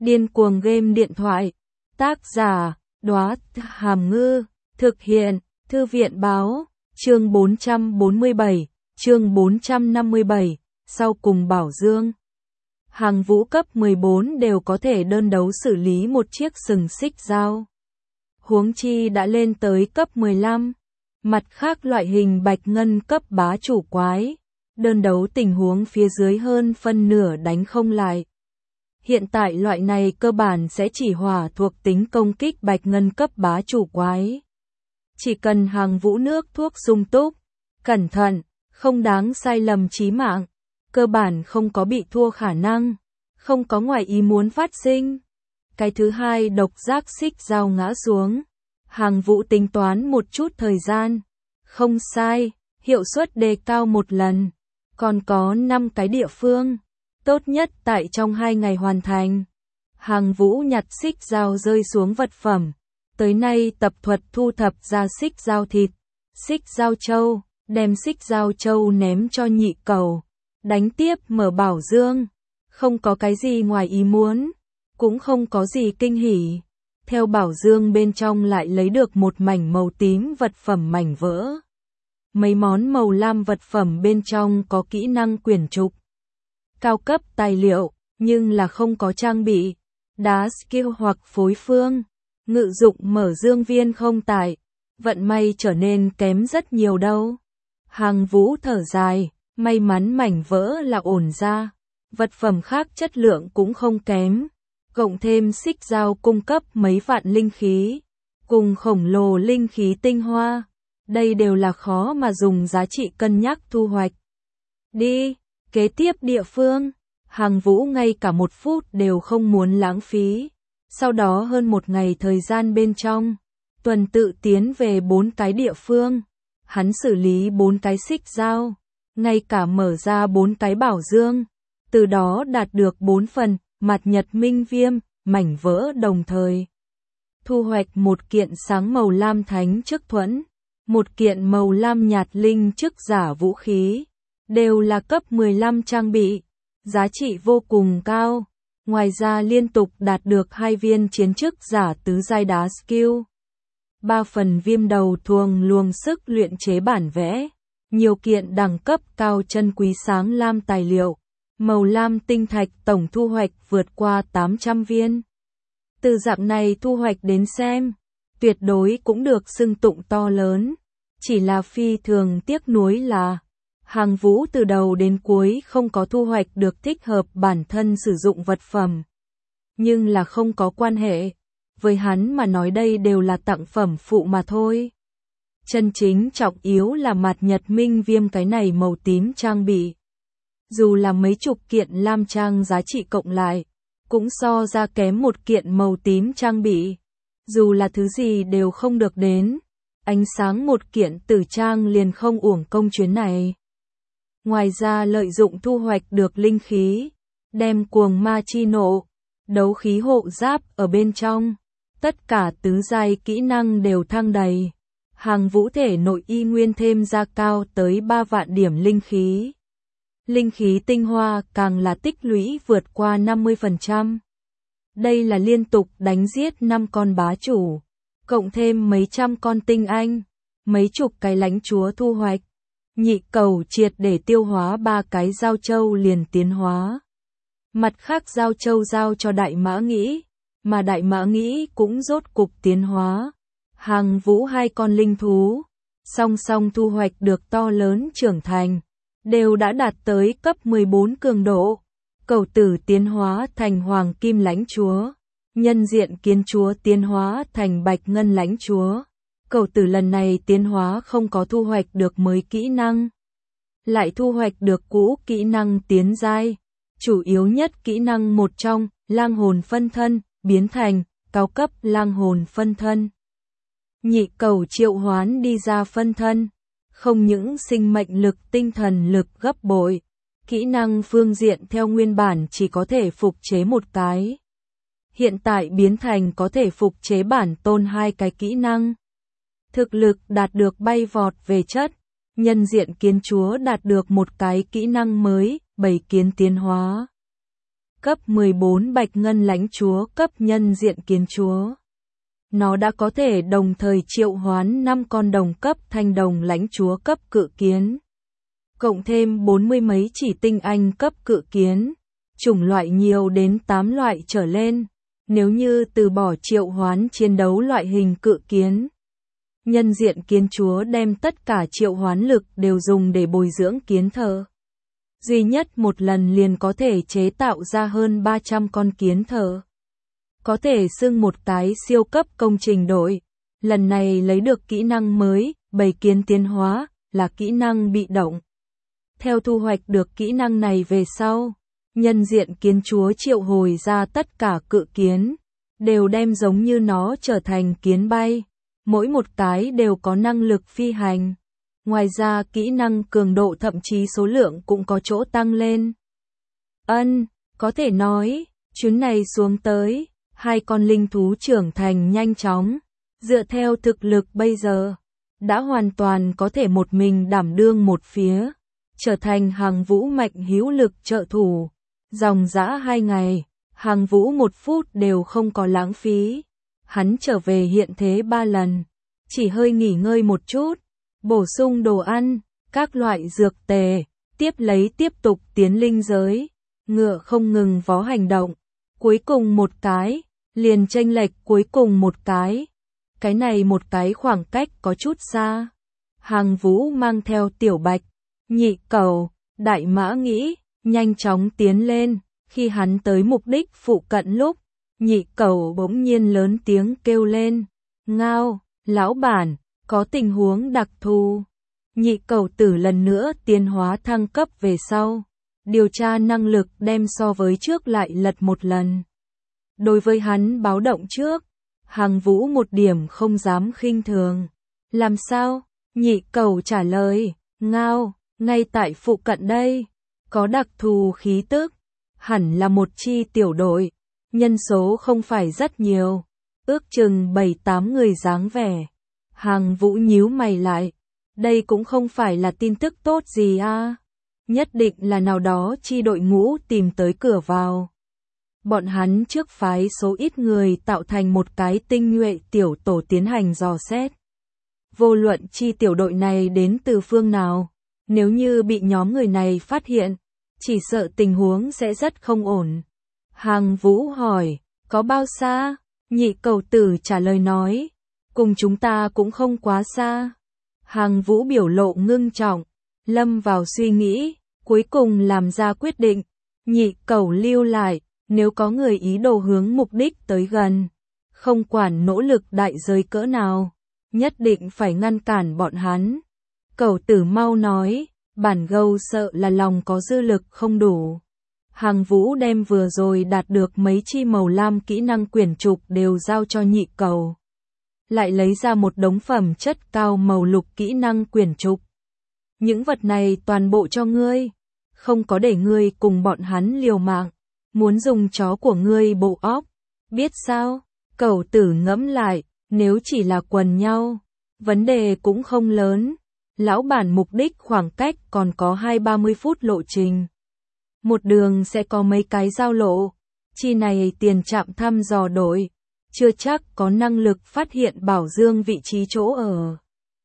Điên cuồng game điện thoại. Tác giả, Đóa Hàm Ngư. Thực hiện, Thư viện Báo. Chương 447, chương 457, sau cùng Bảo Dương. Hàng vũ cấp 14 đều có thể đơn đấu xử lý một chiếc sừng xích dao. Huống chi đã lên tới cấp 15. Mặt khác loại hình bạch ngân cấp bá chủ quái, đơn đấu tình huống phía dưới hơn phân nửa đánh không lại. Hiện tại loại này cơ bản sẽ chỉ hỏa thuộc tính công kích bạch ngân cấp bá chủ quái. Chỉ cần hàng vũ nước thuốc sung túc, cẩn thận, không đáng sai lầm chí mạng, cơ bản không có bị thua khả năng, không có ngoài ý muốn phát sinh. Cái thứ hai độc giác xích dao ngã xuống. Hàng vũ tính toán một chút thời gian. Không sai, hiệu suất đề cao một lần. Còn có 5 cái địa phương. Tốt nhất tại trong 2 ngày hoàn thành. Hàng vũ nhặt xích dao rơi xuống vật phẩm. Tới nay tập thuật thu thập ra xích dao thịt, xích dao châu, đem xích dao châu ném cho nhị cầu. Đánh tiếp mở bảo dương. Không có cái gì ngoài ý muốn, cũng không có gì kinh hỉ. Theo bảo dương bên trong lại lấy được một mảnh màu tím vật phẩm mảnh vỡ. Mấy món màu lam vật phẩm bên trong có kỹ năng quyển trục. Cao cấp tài liệu, nhưng là không có trang bị. Đá skill hoặc phối phương. Ngự dụng mở dương viên không tại. Vận may trở nên kém rất nhiều đâu. Hàng vũ thở dài, may mắn mảnh vỡ là ổn ra. Vật phẩm khác chất lượng cũng không kém. Cộng thêm xích dao cung cấp mấy vạn linh khí, cùng khổng lồ linh khí tinh hoa. Đây đều là khó mà dùng giá trị cân nhắc thu hoạch. Đi, kế tiếp địa phương. Hàng vũ ngay cả 1 phút đều không muốn lãng phí. Sau đó hơn 1 ngày thời gian bên trong, tuần tự tiến về 4 cái địa phương. Hắn xử lý 4 cái xích dao, ngay cả mở ra 4 cái bảo dương. Từ đó đạt được 4 phần mặt nhật minh viêm, mảnh vỡ đồng thời. Thu hoạch 1 kiện sáng màu lam thánh chức thuẫn, 1 kiện màu lam nhạt linh chức giả vũ khí, đều là cấp 15 trang bị, giá trị vô cùng cao. Ngoài ra liên tục đạt được 2 viên chiến chức giả tứ giai đá skill, 3 phần viêm đầu thuồng luồng sức luyện chế bản vẽ, nhiều kiện đẳng cấp cao chân quý sáng lam tài liệu. Màu lam tinh thạch tổng thu hoạch vượt qua 800 viên. Từ dạng này thu hoạch đến xem, tuyệt đối cũng được xưng tụng to lớn. Chỉ là phi thường tiếc nuối là, hàng vũ từ đầu đến cuối không có thu hoạch được thích hợp bản thân sử dụng vật phẩm. Nhưng là không có quan hệ. Với hắn mà nói đây đều là tặng phẩm phụ mà thôi. Chân chính trọng yếu là mặt nhật minh viêm cái này màu tím trang bị. Dù là mấy chục kiện lam trang giá trị cộng lại, cũng so ra kém 1 kiện màu tím trang bị. Dù là thứ gì đều không được đến, ánh sáng 1 kiện tử trang liền không uổng công chuyến này. Ngoài ra lợi dụng thu hoạch được linh khí, đem cuồng ma chi nộ, đấu khí hộ giáp ở bên trong. Tất cả tứ giai kỹ năng đều thăng đầy. Hàng vũ thể nội y nguyên thêm ra cao tới 3 vạn điểm linh khí. Linh khí tinh hoa càng là tích lũy vượt qua 50%. Đây là liên tục đánh giết 5 con bá chủ, cộng thêm mấy trăm con tinh anh, mấy chục cái lãnh chúa thu hoạch. Nhị cầu triệt để tiêu hóa 3 cái giao châu liền tiến hóa. Mặt khác giao châu giao cho đại mã nghĩ, mà đại mã nghĩ cũng rốt cục tiến hóa. Hàng vũ 2 con linh thú, song song thu hoạch được to lớn trưởng thành. Đều đã đạt tới cấp 14 cường độ. Cầu tử tiến hóa thành hoàng kim lãnh chúa. Nhân diện kiến chúa tiến hóa thành bạch ngân lãnh chúa. Cầu tử lần này tiến hóa không có thu hoạch được mới kỹ năng. Lại thu hoạch được cũ kỹ năng tiến giai. Chủ yếu nhất kỹ năng một trong, lang hồn phân thân, biến thành cao cấp lang hồn phân thân. Nhị cầu triệu hoán đi ra phân thân. Không những sinh mệnh lực tinh thần lực gấp bội, kỹ năng phương diện theo nguyên bản chỉ có thể phục chế 1 cái. Hiện tại biến thành có thể phục chế bản tôn 2 cái kỹ năng. Thực lực đạt được bay vọt về chất, nhân diện kiến chúa đạt được 1 cái kỹ năng mới, 7 kiến tiến hóa. cấp 14 bạch ngân lãnh chúa cấp nhân diện kiến chúa. Nó đã có thể đồng thời triệu hoán 5 con đồng cấp thanh đồng lãnh chúa cấp cự kiến. Cộng thêm 40 mấy chỉ tinh anh cấp cự kiến, chủng loại nhiều đến 8 loại trở lên. Nếu như từ bỏ triệu hoán chiến đấu loại hình cự kiến, nhân diện kiến chúa đem tất cả triệu hoán lực đều dùng để bồi dưỡng kiến thợ. Duy nhất một lần liền có thể chế tạo ra hơn 300 con kiến thợ. Có thể xưng một cái siêu cấp công trình đội. Lần này lấy được kỹ năng mới, bầy kiến tiến hóa, là kỹ năng bị động. Theo thu hoạch được kỹ năng này về sau, nhân diện kiến chúa triệu hồi ra tất cả cự kiến, đều đem giống như nó trở thành kiến bay. Mỗi một cái đều có năng lực phi hành. Ngoài ra kỹ năng cường độ thậm chí số lượng cũng có chỗ tăng lên. Có thể nói, chuyến này xuống tới, 2 con linh thú trưởng thành nhanh chóng. Dựa theo thực lực bây giờ, đã hoàn toàn có thể một mình đảm đương một phía, trở thành Hàng Vũ mạnh hữu lực trợ thủ. Dòng dã 2 ngày, Hàng Vũ 1 phút đều không có lãng phí. Hắn trở về hiện thế 3 lần, chỉ hơi nghỉ ngơi một chút, bổ sung đồ ăn, các loại dược tề, tiếp lấy tiếp tục tiến linh giới. Ngựa không ngừng vó hành động, cuối cùng một cái, liền chênh lệch cuối cùng một cái. Cái này một cái khoảng cách có chút xa. Hàng Vũ mang theo Tiểu Bạch, Nhị Cẩu, Đại Mã Nghĩ, nhanh chóng tiến lên. Khi hắn tới mục đích phụ cận lúc, Nhị Cẩu bỗng nhiên lớn tiếng kêu lên. Ngao, lão bản, có tình huống đặc thù. Nhị Cẩu tử lần nữa tiến hóa thăng cấp về sau. Điều tra năng lực đem so với trước lại lật một lần. Đối với hắn báo động trước, Hàng Vũ một điểm không dám khinh thường. Làm sao? Nhị Cẩu trả lời. Ngao, ngay tại phụ cận đây. Có đặc thù khí tức. Hẳn là một chi tiểu đội. Nhân số không phải rất nhiều. Ước chừng 7-8 người dáng vẻ. Hàng Vũ nhíu mày lại. Đây cũng không phải là tin tức tốt gì à. Nhất định là nào đó chi đội ngũ tìm tới cửa vào. Bọn hắn trước phái số ít người tạo thành một cái tinh nhuệ tiểu tổ tiến hành dò xét. Vô luận chi tiểu đội này đến từ phương nào, nếu như bị nhóm người này phát hiện, chỉ sợ tình huống sẽ rất không ổn. Hàng Vũ hỏi, có bao xa? Nhị Cẩu tử trả lời nói, cùng chúng ta cũng không quá xa. Hàng Vũ biểu lộ ngưng trọng, lâm vào suy nghĩ, cuối cùng làm ra quyết định. Nhị Cẩu lưu lại, nếu có người ý đồ hướng mục đích tới gần, không quản nỗ lực đại giới cỡ nào, nhất định phải ngăn cản bọn hắn. Cẩu tử mau nói, bản gâu sợ là lòng có dư lực không đủ. Hàng Vũ đem vừa rồi đạt được mấy chi màu lam kỹ năng quyển trục đều giao cho Nhị Cẩu. Lại lấy ra một đống phẩm chất cao màu lục kỹ năng quyển trục. Những vật này toàn bộ cho ngươi, không có để ngươi cùng bọn hắn liều mạng, muốn dùng chó của ngươi bộ óc, biết sao? Cẩu tử ngẫm lại, nếu chỉ là quần nhau, vấn đề cũng không lớn. Lão bản mục đích khoảng cách còn có 20-30 phút lộ trình. Một đường sẽ có mấy cái giao lộ, chi này tiền trạm thăm dò đội, chưa chắc có năng lực phát hiện bảo dương vị trí chỗ ở.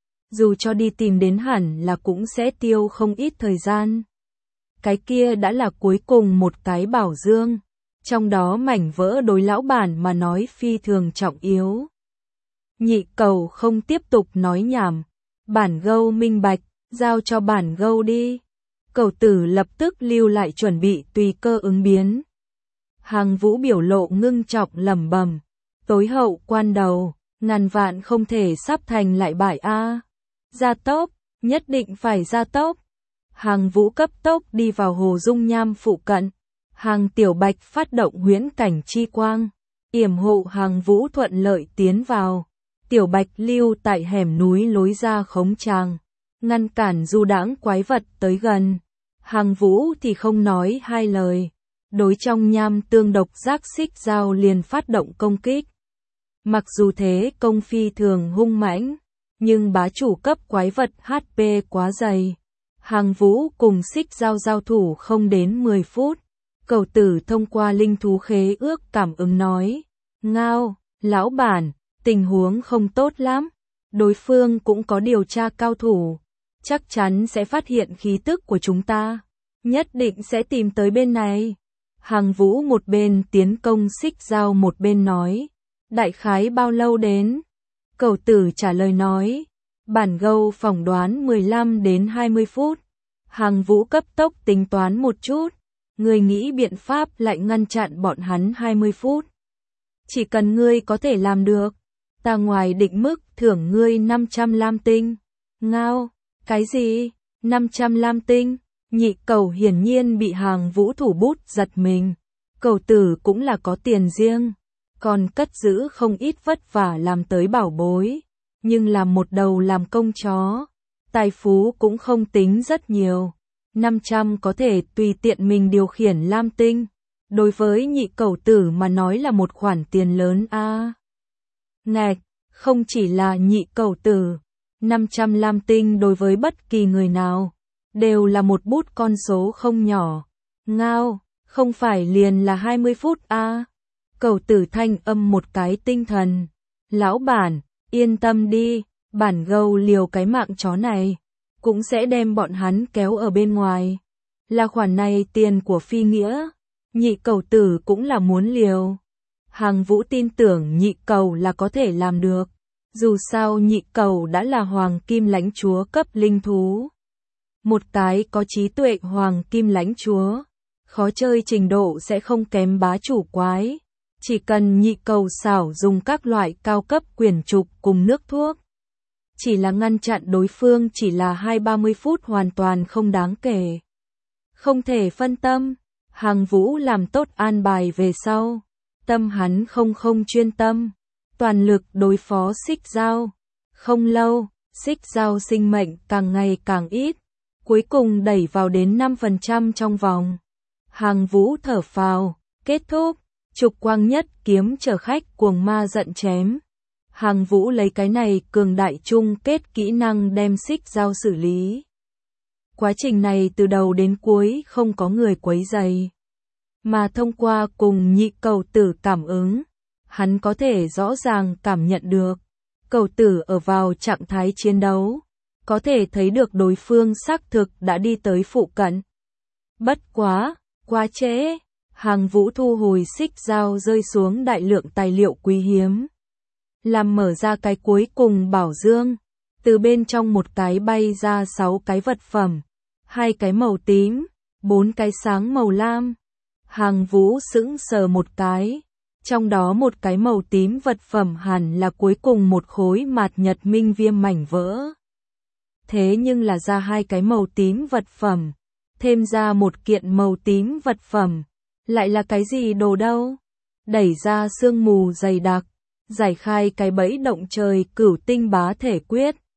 Dù cho đi tìm đến hẳn là cũng sẽ tiêu không ít thời gian. Cái kia đã là cuối cùng một cái bảo dương, trong đó mảnh vỡ đối lão bản mà nói phi thường trọng yếu. Nhị Cẩu không tiếp tục nói nhảm, bản gâu minh bạch, giao cho bản gâu đi. Cẩu tử lập tức lưu lại chuẩn bị tùy cơ ứng biến. Hàng Vũ biểu lộ ngưng trọng lẩm bẩm, tối hậu quan đầu, ngàn vạn không thể sắp thành lại bại a. Gia tốc, nhất định phải gia tốc. Hàng Vũ cấp tốc đi vào hồ dung nham phụ cận. Hàng Tiểu Bạch phát động huyễn cảnh chi quang, yểm hộ Hàng Vũ thuận lợi tiến vào. Tiểu Bạch lưu tại hẻm núi lối ra khống tràng, ngăn cản du đãng quái vật tới gần. Hàng Vũ thì không nói hai lời, đối trong nham tương độc giác xích dao liền phát động công kích. Mặc dù thế công phi thường hung mãnh, nhưng bá chủ cấp quái vật HP quá dày. Hàng Vũ cùng xích dao giao thủ không đến 10 phút, Cẩu Tử thông qua linh thú khế ước cảm ứng nói, Ngao, lão bản, tình huống không tốt lắm, đối phương cũng có điều tra cao thủ, chắc chắn sẽ phát hiện khí tức của chúng ta, nhất định sẽ tìm tới bên này. Hàng Vũ một bên tiến công Xích Dao một bên nói, đại khái bao lâu đến? Cẩu Tử trả lời nói, bản gâu phỏng đoán 15 đến 20 phút. Hàng Vũ cấp tốc tính toán một chút, ngươi nghĩ biện pháp lại ngăn chặn bọn hắn 20 phút. Chỉ cần ngươi có thể làm được, ta ngoài định mức thưởng ngươi 500 lam tinh. Ngao, cái gì? 500 lam tinh? Nhị Cẩu hiển nhiên bị Hàng Vũ thủ bút giật mình. Cẩu Tử cũng là có tiền riêng, còn cất giữ không ít vất vả làm tới bảo bối, nhưng làm một đầu làm công chó, tài phú cũng không tính rất nhiều. 500 có thể tùy tiện mình điều khiển lam tinh, đối với Nhị Cẩu Tử mà nói là một khoản tiền lớn a. Ngạch, không chỉ là Nhị Cẩu Tử, 500 lam tinh đối với bất kỳ người nào đều là một bút con số không nhỏ. Ngao, không phải liền là 20 phút a? Cẩu Tử thanh âm một cái tinh thần. Lão bản, yên tâm đi, bản gâu liều cái mạng chó này, cũng sẽ đem bọn hắn kéo ở bên ngoài. Là khoản này tiền của phi nghĩa, Nhị Cẩu Tử cũng là muốn liều. Hàng Vũ tin tưởng Nhị Cẩu là có thể làm được. Dù sao Nhị Cẩu đã là Hoàng Kim Lãnh Chúa cấp linh thú. Một cái có trí tuệ Hoàng Kim Lãnh Chúa, khó chơi trình độ sẽ không kém bá chủ quái. Chỉ cần Nhị Cẩu xảo dùng các loại cao cấp quyển trục cùng nước thuốc. Chỉ là ngăn chặn đối phương chỉ là 20-30 phút hoàn toàn không đáng kể. Không thể phân tâm, Hàng Vũ làm tốt an bài về sau. Tâm hắn không chuyên tâm, toàn lực đối phó Xích Dao. Không lâu, Xích Dao sinh mệnh càng ngày càng ít, cuối cùng đẩy vào đến 5% trong vòng. Hàng Vũ thở phào, kết thúc, trục quang nhất kiếm chở khách cuồng ma giận chém. Hàng Vũ lấy cái này cường đại chung kết kỹ năng đem Xích Dao xử lý. Quá trình này từ đầu đến cuối không có người quấy rầy, mà thông qua cùng Nhị Cẩu Tử cảm ứng, hắn có thể rõ ràng cảm nhận được Cẩu Tử ở vào trạng thái chiến đấu, có thể thấy được đối phương xác thực đã đi tới phụ cận. Bất quá, quá trễ, Hàng Vũ thu hồi Xích Dao rơi xuống đại lượng tài liệu quý hiếm, làm mở ra cái cuối cùng bảo dương, từ bên trong một cái bay ra 6 cái vật phẩm, 2 cái màu tím, 4 cái sáng màu lam. Hàng Vũ sững sờ một cái, trong đó một cái màu tím vật phẩm hẳn là cuối cùng một khối mạt nhật minh viêm mảnh vỡ. Thế nhưng là ra 2 cái màu tím vật phẩm, thêm ra một kiện màu tím vật phẩm, lại là cái gì đồ đâu? Đẩy ra sương mù dày đặc, giải khai cái bẫy động trời cửu tinh bá thể quyết,